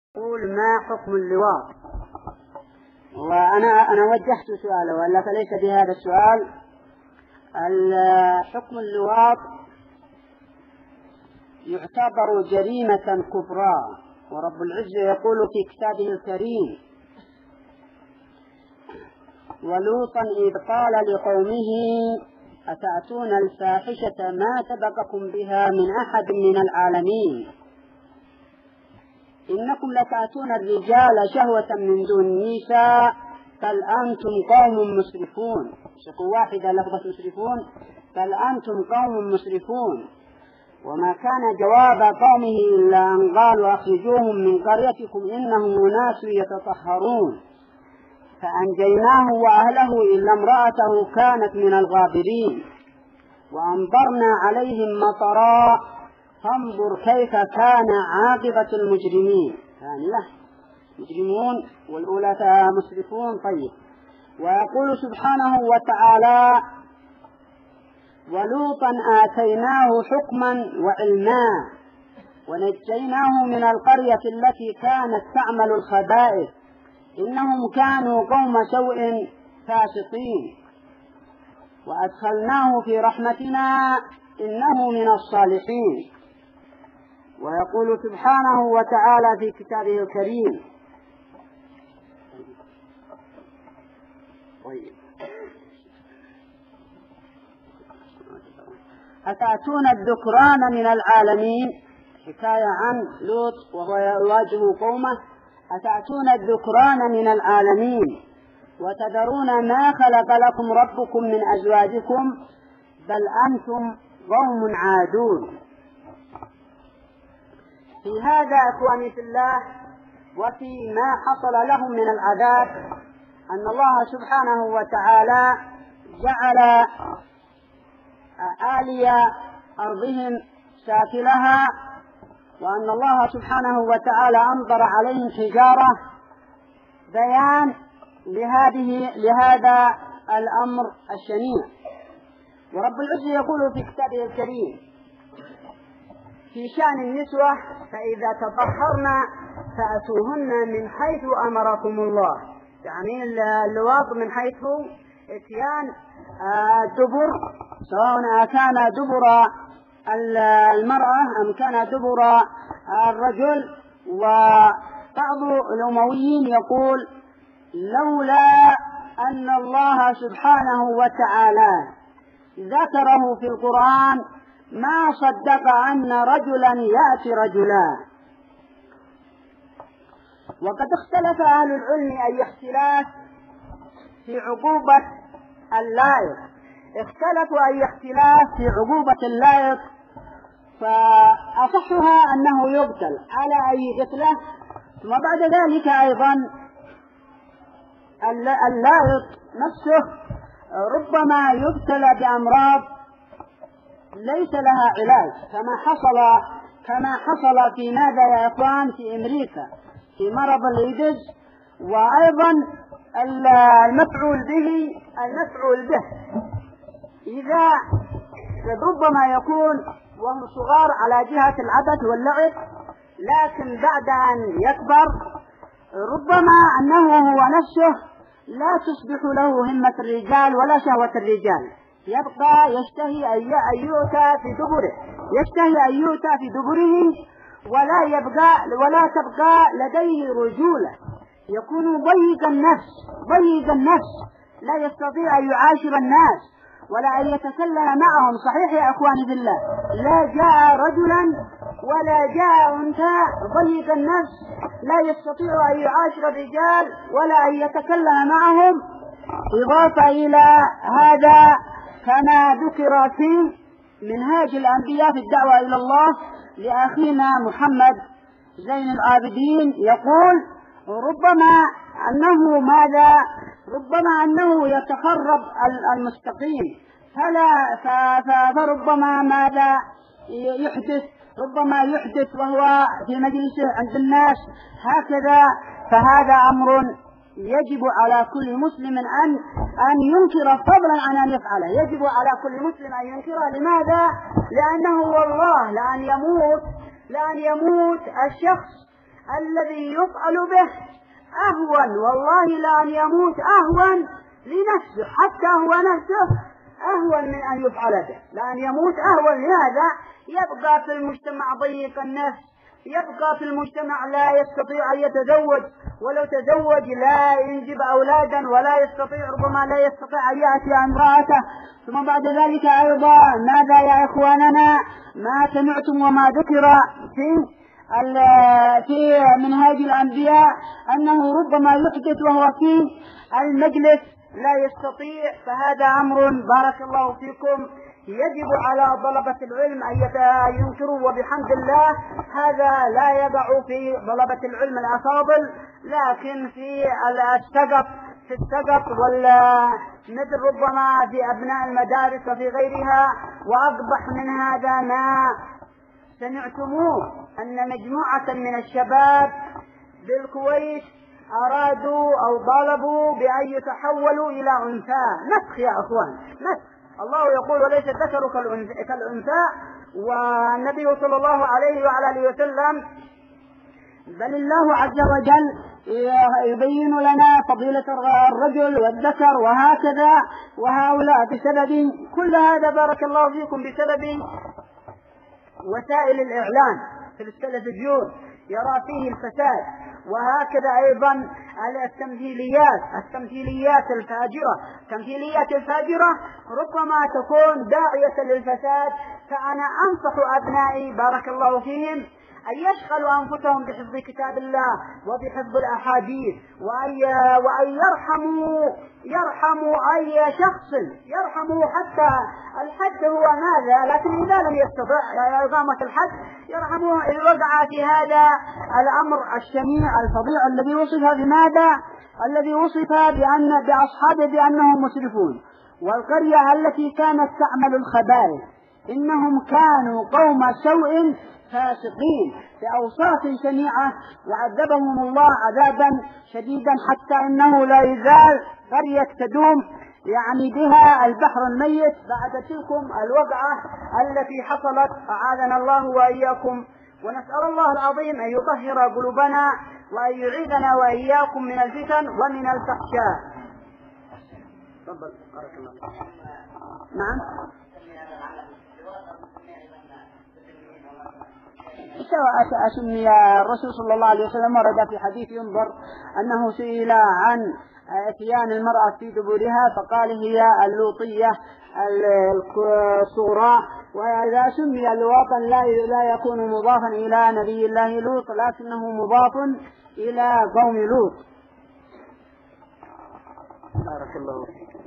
يقول ما حكم اللواط؟ وأنا وجهت سؤاله ولا فليس بهذا السؤال. حكم اللواط يعتبر جريمة كبرى، ورب العزة يقول في كتابه الكريم: ولوطا إذ قال لقومه أتأتون الفاحشة ما سبقكم بها من أحد من العالمين إنكم لتأتون الرجال شهوة من دون النساء بل أنتم قوم مسرفون. شكو واحدة لفظة مسرفون، بل أنتم قوم مسرفون. وما كان جواب قومه إلا أن قالوا أخرجوهم من قريتكم إنهم أناس يتطهرون فأنجيناه وأهله إلا امرأته كانت من الغابرين وأمطرنا عليهم مطرا فانظر كيف كان عاقبة المجرمين. ثانية مجرمون والأولى مسرفون. طيب. ويقول سبحانه وتعالى: ولوطا آتيناه حكما وعلما ونجيناه من القرية التي كانت تعمل الخبائث إنهم كانوا قوم سوء فاسقين وأدخلناه في رحمتنا إنه من الصالحين. ويقول سبحانه وتعالى في كتابه الكريم: أتأتون الذكران من العالمين، حكاية عن لوط وهو يواجه قومه: أتأتون الذكران من العالمين وتذرون ما خلق لكم ربكم من أزواجكم بل أنتم قوم عادون. في هذا أخواني في الله وفي ما حصل لهم من العذاب أن الله سبحانه وتعالى جعل آلي أرضهم سافلها، وأن الله سبحانه وتعالى أمطر عليهم حجارة، بيان لهذا الأمر الشنيع. ورب العزة يقول في كتابه الكريم في شأن النسوة: فإذا تطهرن فأتوهن من حيث أمركم الله. يعني اللواط من حيث اتيان الدبر، سواء كان دبر المرأة أم كان دبر الرجل. وبعض الأمويين يقول: لولا أن الله سبحانه وتعالى ذكره في القرآن ما صدق أن رجلا يأتي رجلا. وقد اختلف أهل العلم أي اختلاف في عقوبة اللائق، اختلفوا أي اختلاف في عقوبة اللائق، فأصحها أنه يقتل على أي قتلة. ثم بعد ذلك أيضا اللائق نفسه ربما يبتلى بأمراض ليس لها علاج، كما حصل في ماذا يا إخوان في أمريكا في مرض الإيدز. وأيضا المفعول به إذا ربما يكون وهم صغار على جهة العبث واللعب، لكن بعد أن يكبر ربما أنه هو نفسه لا تصبح له همة الرجال ولا شهوة الرجال، يبقى يشتهي أن يؤتى في دبره ولا تبقى لديه رجولة، يكون ضيق النفس لا يستطيع أن يعاشر الناس ولا أن يتكلم معهم. صحيح يا أخواني بالله، لا جاء رجلا ولا جاء أنثى ضيق النفس لا يستطيع أن يعاشر الرجال ولا أن يتكلم معهم. إضافة إلى هذا كما ذكر في منهاج الأنبياء في الدعوة إلى الله لأخينا محمد زين العابدين، يقول: ربما أنه يتخرب المستقيم، فربما ماذا يحدث، ربما يحدث وهو في مجلسه عند الناس هكذا. فهذا أمر يجب على كل مسلم أن ينكر، فضلا عن أن يفعله، يجب على كل مسلم أن ينكره. لماذا؟ لأنه والله لأن يموت الشخص الذي يفعل به أهون والله لأن يموت أهون لنفسه، حتى هو نفسه أهون من أن يفعل به، لأن يموت أهون. لهذا يبقى في المجتمع ضيق النفس، يبقى في المجتمع لا يستطيع أن يتزوج، ولو تزوج لا ينجب أولادا، ولا يستطيع، ربما لا يستطيع أن يأتي امرأته. ثم بعد ذلك أيضا ماذا يا إخواننا؟ ما سمعتم وما ذكر في منهاج الأنبياء أنه ربما يحدث وهو في المجلس لا يستطيع. فهذا أمر بارك الله فيكم يجب على طلبة العلم أن ينكروا، وبحمد الله هذا لا يقع في طلبة العلم الأفاضل، لكن في السقف ولا مثل ربما في أبناء المدارس وفي غيرها. وأقبح من هذا ما سمعتموه أن مجموعة من الشباب بالكويت أرادوا أو طالبوا بأن يتحولوا إلى أنثى. نسخ يا أخوان، نسخ. الله يقول وليس الذكر كالأنثى، والنبي صلى الله عليه وعلى آله وسلم بل الله عز وجل يبين لنا فضيلة الرجل والذكر وهكذا. وهؤلاء بسبب كل هذا بارك الله فيكم بسبب وسائل الإعلام في التلفزيون يرى فيه الفساد، وهكذا أيضا التمثيليات الفاجرة ربما تكون داعية للفساد. فأنا أنصح أبنائي بارك الله فيهم أن يشغلوا أنفسهم بحفظ كتاب الله وبحفظ الأحاديث، وأن يرحموا أي شخص، يرحموا حتى الحد هو ماذا، لكن إذا لم يستطع إقامة الحد يرحموه إن وقع في هذا الأمر الشنيع الفظيع الذي وصف بماذا؟ الذي وصف بأصحابه بأنهم مسرفون. والقرية التي كانت تعمل الخبائث إنهم كانوا قوم سوء فاسقين بأوصاف شنيعة، وعذبهم الله عذابا شديدا حتى إنه لا يزال قرية تدوم يعني بها البحر الميت بعد تلكم الوقعة التي حصلت. أعاذنا الله وإياكم، ونسأل الله العظيم أن يطهر قلوبنا وأن يعيذنا وإياكم من الفتن ومن الفحشاء. تفضل بارك الله. نعم، سواء أسمي الرسول صلى الله عليه وسلم ورد في حديث ينظر أنه سئل عن اتيان المرأة في دبرها فقال هي اللوطية الصغرى. وإذا سمي اللواطا لا يكون مضافا إلى نبي الله لوط، لكنه مضاف إلى قوم لوط. بارك الله فيك.